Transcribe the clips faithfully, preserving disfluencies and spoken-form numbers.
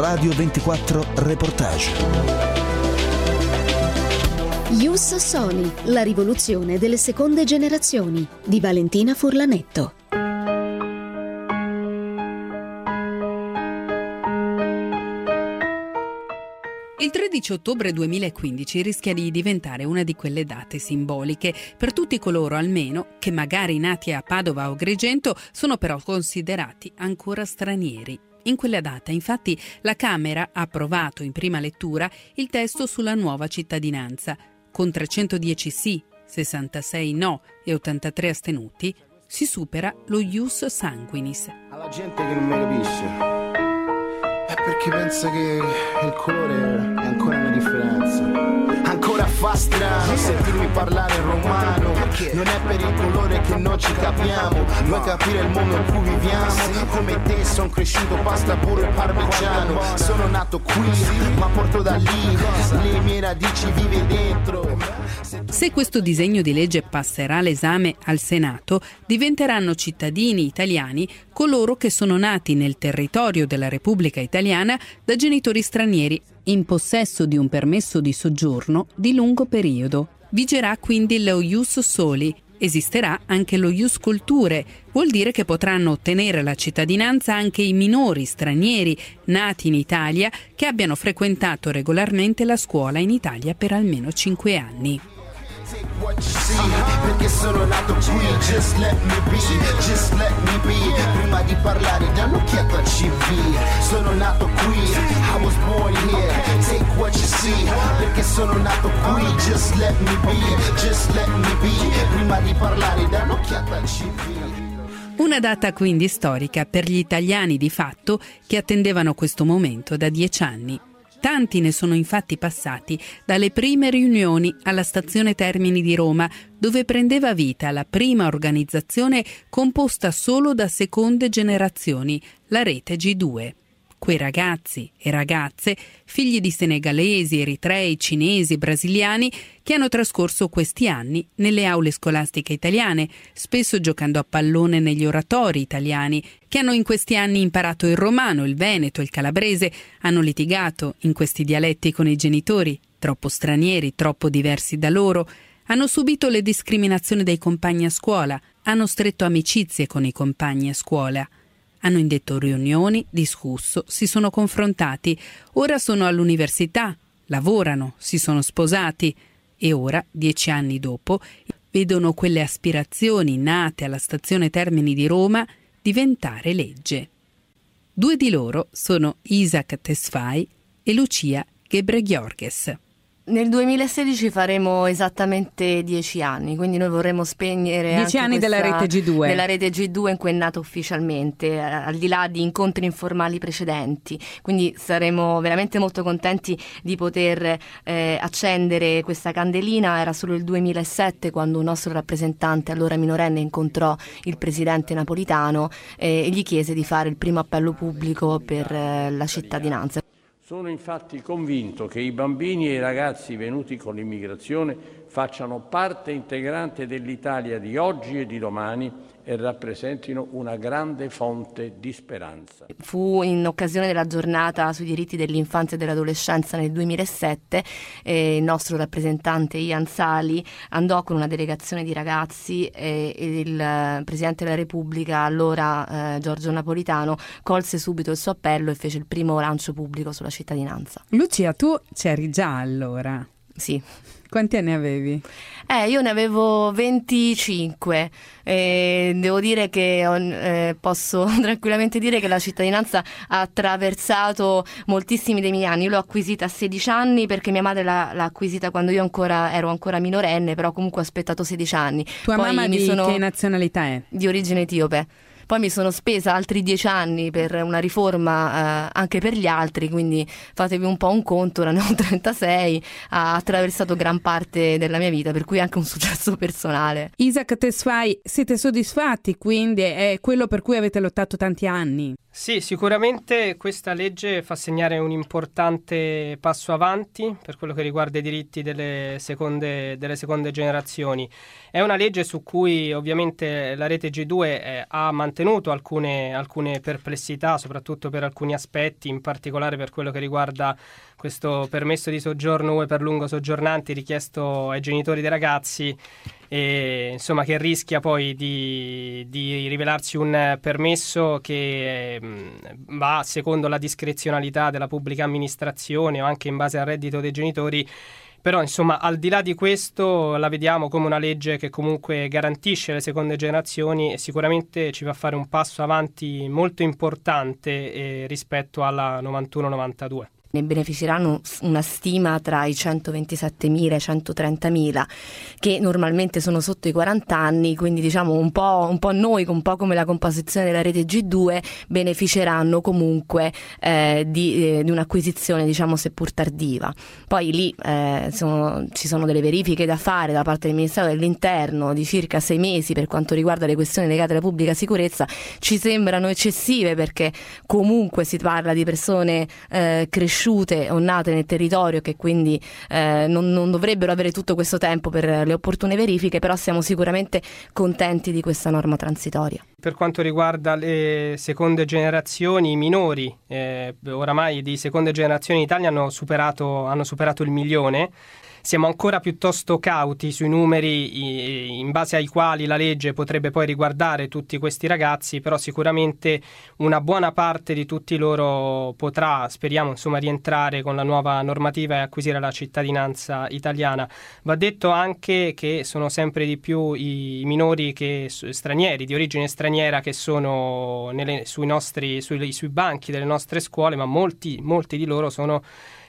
Radio ventiquattro Reportage. Ius Soli, la rivoluzione delle seconde generazioni di Valentina Furlanetto. Il tredici ottobre duemilaquindici rischia di diventare una di quelle date simboliche per tutti coloro almeno che magari nati a Padova o Agrigento sono però considerati ancora stranieri. In quella data, infatti, la Camera ha approvato in prima lettura il testo sulla nuova cittadinanza. Con trecentodieci sì, sessantasei no e ottantatré astenuti, si supera lo ius sanguinis. Alla gente che non mi capisce è perché pensa che il colore è ancora una differenza. Ancora fa strano sentirmi parlare in romano. Non è per il colore che non ci capiamo, vuoi capire il mondo in cui viviamo. Come te son cresciuto pasta puro e parmigiano. Sono nato qui ma porto da lì le mie radici vive dentro. Se questo disegno di legge passerà l'esame al Senato, diventeranno cittadini italiani coloro che sono nati nel territorio della Repubblica Italiana da genitori stranieri in possesso di un permesso di soggiorno di lungo periodo. Vigerà quindi lo ius soli. Esisterà anche lo ius culturae, vuol dire che potranno ottenere la cittadinanza anche i minori stranieri nati in Italia che abbiano frequentato regolarmente la scuola in Italia per almeno cinque anni. Perché sono nato qui, just let me be, just let me be. Prima di parlare da un'occhiata al C V. Sono nato qui, I was born here, take what you see. Perché sono nato qui, just let me be, just let me be. Prima di parlare da un'occhiata al C V. Una data quindi storica per gli italiani di fatto che attendevano questo momento da dieci anni. Tanti ne sono infatti passati dalle prime riunioni alla stazione Termini di Roma, dove prendeva vita la prima organizzazione composta solo da seconde generazioni, la rete G due. Quei ragazzi e ragazze, figli di senegalesi, eritrei, cinesi, brasiliani, che hanno trascorso questi anni nelle aule scolastiche italiane, spesso giocando a pallone negli oratori italiani, che hanno in questi anni imparato il romano, il veneto, il calabrese, hanno litigato in questi dialetti con i genitori, troppo stranieri, troppo diversi da loro, hanno subito le discriminazioni dei compagni a scuola, hanno stretto amicizie con i compagni a scuola. Hanno indetto riunioni, discusso, si sono confrontati, ora sono all'università, lavorano, si sono sposati e ora, dieci anni dopo, vedono quelle aspirazioni nate alla stazione Termini di Roma diventare legge. Due di loro sono Isaac Tesfaye e Lucia Gebregiorges. Nel duemilasedici faremo esattamente dieci anni, quindi noi vorremmo spegnere dieci anni questa, della rete G due. Della rete G due in cui è nata ufficialmente, al di là di incontri informali precedenti. Quindi saremo veramente molto contenti di poter eh, accendere questa candelina. Era solo il duemilasette quando un nostro rappresentante, allora minorenne, incontrò il presidente Napolitano eh, e gli chiese di fare il primo appello pubblico per eh, la cittadinanza. Sono infatti convinto che i bambini e i ragazzi venuti con l'immigrazione facciano parte integrante dell'Italia di oggi e di domani e rappresentino una grande fonte di speranza. Fu in occasione della giornata sui diritti dell'infanzia e dell'adolescenza nel duemilasette, eh, il nostro rappresentante Ian Sali andò con una delegazione di ragazzi eh, e il eh, Presidente della Repubblica, allora eh, Giorgio Napolitano, colse subito il suo appello e fece il primo lancio pubblico sulla cittadinanza. Lucia, tu c'eri già allora? Sì. Quanti anni avevi? Eh, io ne avevo venticinque. Eh, devo dire che eh, posso tranquillamente dire che la cittadinanza ha attraversato moltissimi dei miei anni. Io l'ho acquisita a sedici anni perché mia madre l'ha, l'ha acquisita quando io ancora ero ancora minorenne, però comunque ho aspettato sedici anni. Tua Poi mamma mi di sono... che nazionalità è? Di origine etiope. Poi mi sono spesa altri dieci anni per una riforma eh, anche per gli altri, quindi fatevi un po' un conto, ora ne ho trentasei, ha attraversato gran parte della mia vita, per cui anche un successo personale. Isaac Tesfaye, siete soddisfatti quindi? È quello per cui avete lottato tanti anni? Sì, sicuramente questa legge fa segnare un importante passo avanti per quello che riguarda i diritti delle seconde, delle seconde generazioni. È una legge su cui ovviamente la rete G due eh, ha mantenuto mantenuto alcune, alcune perplessità, soprattutto per alcuni aspetti, in particolare per quello che riguarda questo permesso di soggiorno U E per lungo soggiornanti richiesto ai genitori dei ragazzi, e insomma che rischia poi di, di rivelarsi un permesso che mh, va secondo la discrezionalità della pubblica amministrazione o anche in base al reddito dei genitori. Però insomma, al di là di questo, la vediamo come una legge che comunque garantisce le seconde generazioni e sicuramente ci fa fare un passo avanti molto importante eh, rispetto alla novantuno novantadue. Ne beneficeranno una stima tra i centoventisettemila e i centotrentamila, che normalmente sono sotto i quaranta anni, quindi diciamo un po', un po' noi, un po' come la composizione della rete G due, beneficeranno comunque eh, di, eh, di un'acquisizione, diciamo, seppur tardiva. Poi lì eh, sono, ci sono delle verifiche da fare da parte del Ministero dell'Interno di circa sei mesi per quanto riguarda le questioni legate alla pubblica sicurezza. Ci sembrano eccessive perché comunque si parla di persone eh, cresciute o nate nel territorio che quindi eh, non, non dovrebbero avere tutto questo tempo per le opportune verifiche, però siamo sicuramente contenti di questa norma transitoria. Per quanto riguarda le seconde generazioni, i minori eh, oramai di seconde generazioni in Italia hanno superato, hanno superato il milione. Siamo ancora piuttosto cauti sui numeri in base ai quali la legge potrebbe poi riguardare tutti questi ragazzi, però sicuramente una buona parte di tutti loro potrà, speriamo, insomma, rientrare con la nuova normativa e acquisire la cittadinanza italiana. Va detto anche che sono sempre di più i minori che, stranieri, di origine straniera, che sono nelle, sui, nostri, sui, sui banchi delle nostre scuole, ma molti, molti di loro sono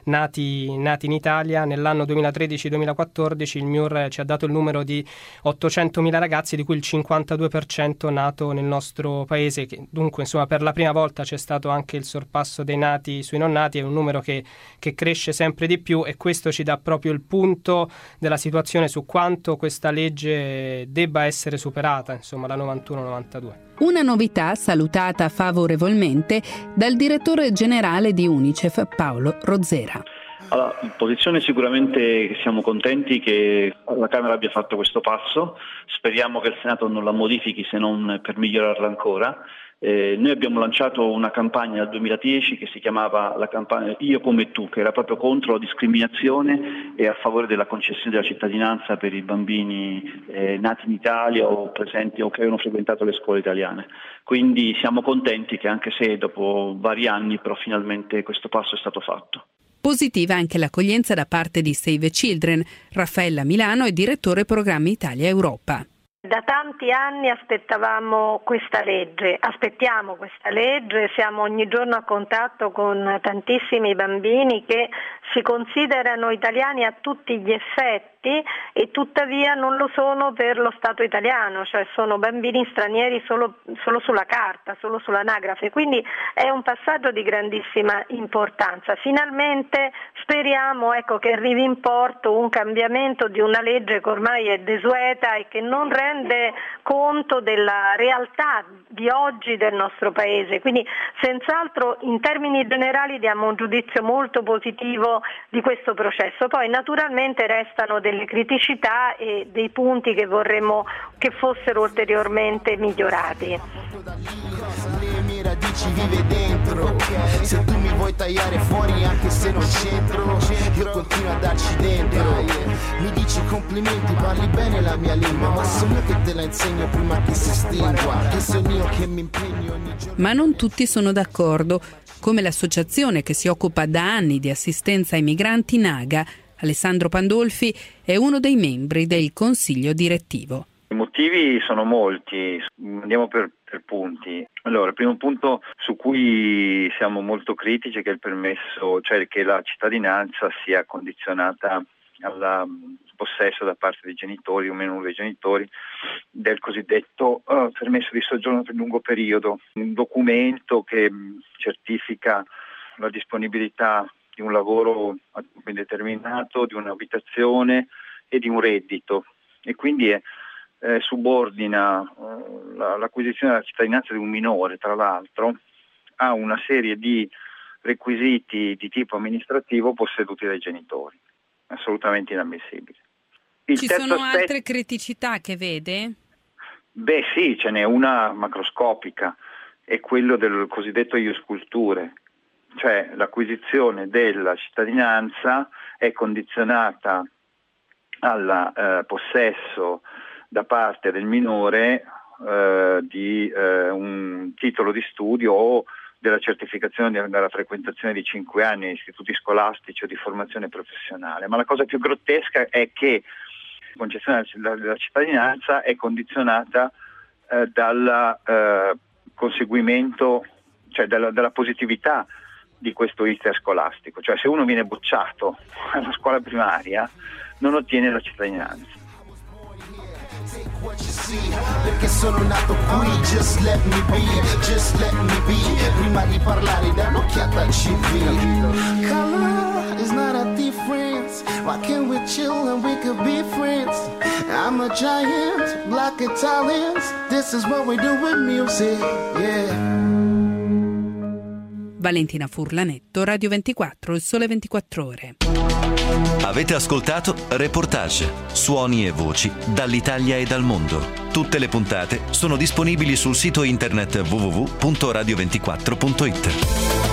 Nati, nati in Italia. Nell'anno duemilatredici duemilaquattordici il M I U R ci ha dato il numero di ottocentomila ragazzi, di cui il cinquantadue per cento nato nel nostro paese, che dunque insomma per la prima volta c'è stato anche il sorpasso dei nati sui non nati. È un numero che, che cresce sempre di più, e questo ci dà proprio il punto della situazione su quanto questa legge debba essere superata, insomma la novantuno novantadue. Una novità salutata favorevolmente dal direttore generale di UNICEF, Paolo Rozzera. Allora, in posizione sicuramente siamo contenti che la Camera abbia fatto questo passo, speriamo che il Senato non la modifichi se non per migliorarla ancora. Eh, noi abbiamo lanciato una campagna nel duemiladieci che si chiamava la campagna Io come tu, che era proprio contro la discriminazione e a favore della concessione della cittadinanza per i bambini eh, nati in Italia o presenti o che avevano frequentato le scuole italiane. Quindi siamo contenti che, anche se dopo vari anni, però finalmente questo passo è stato fatto. Positiva anche l'accoglienza da parte di Save the Children. Raffaella Milano è direttore programmi Italia-Europa. Da tanti anni aspettavamo questa legge, aspettiamo questa legge, siamo ogni giorno a contatto con tantissimi bambini che si considerano italiani a tutti gli effetti e tuttavia non lo sono per lo Stato italiano, cioè sono bambini stranieri solo, solo sulla carta, solo sull'anagrafe, quindi è un passaggio di grandissima importanza. Finalmente speriamo ecco, che arrivi in porto un cambiamento di una legge che ormai è desueta e che non rende conto della realtà di oggi del nostro Paese, quindi senz'altro in termini generali diamo un giudizio molto positivo di questo processo. Poi naturalmente restano delle criticità e dei punti che vorremmo che fossero ulteriormente migliorati. Le mie radici vive dentro, se tu mi vuoi tagliare fuori anche se non c'entro, io continuo a darci dentro. Mi dici complimenti, parli bene la mia lingua, ma sono io che te la insegno prima che si estingua, che sono io che mi impegno ogni giorno. Ma non tutti sono d'accordo, come l'associazione che si occupa da anni di assistenza ai migranti Naga. Alessandro Pandolfi è uno dei membri del consiglio direttivo. I motivi sono molti, andiamo per, per punti. Allora, il primo punto su cui siamo molto critici è che il permesso, cioè che la cittadinanza sia condizionata al possesso da parte dei genitori o meno uno dei genitori del cosiddetto uh, permesso di soggiorno per lungo periodo, un documento che mh, certifica la disponibilità di un lavoro a tempo indeterminato, di un'abitazione e di un reddito, e quindi è, eh, subordina eh, la, l'acquisizione della cittadinanza di un minore, tra l'altro, a una serie di requisiti di tipo amministrativo posseduti dai genitori. Assolutamente inammissibile. Il Ci terzo sono aspetto... altre criticità che vede? Beh sì, ce n'è una macroscopica, è quello del cosiddetto ius culturae, cioè l'acquisizione della cittadinanza è condizionata al eh, possesso da parte del minore eh, di eh, un titolo di studio o della certificazione della frequentazione di cinque anni in istituti scolastici o di formazione professionale. Ma la cosa più grottesca è che la concezione della cittadinanza è condizionata eh, dal eh, conseguimento, cioè dalla, dalla positività di questo iter scolastico. Cioè se uno viene bocciato alla scuola primaria non ottiene la cittadinanza. Perché sono nato qui, just let me be, just let me be. Prima di parlare da un'occhiata al C V. Color is not a difference. Why can't we chill and we could be friends? I'm a giant, black Italians. This is what we do with music, yeah. Valentina Furlanetto, Radio ventiquattro, Il Sole ventiquattro Ore. Avete ascoltato Reportage, suoni e voci dall'Italia e dal mondo. Tutte le puntate sono disponibili sul sito internet w w w punto radio ventiquattro punto it.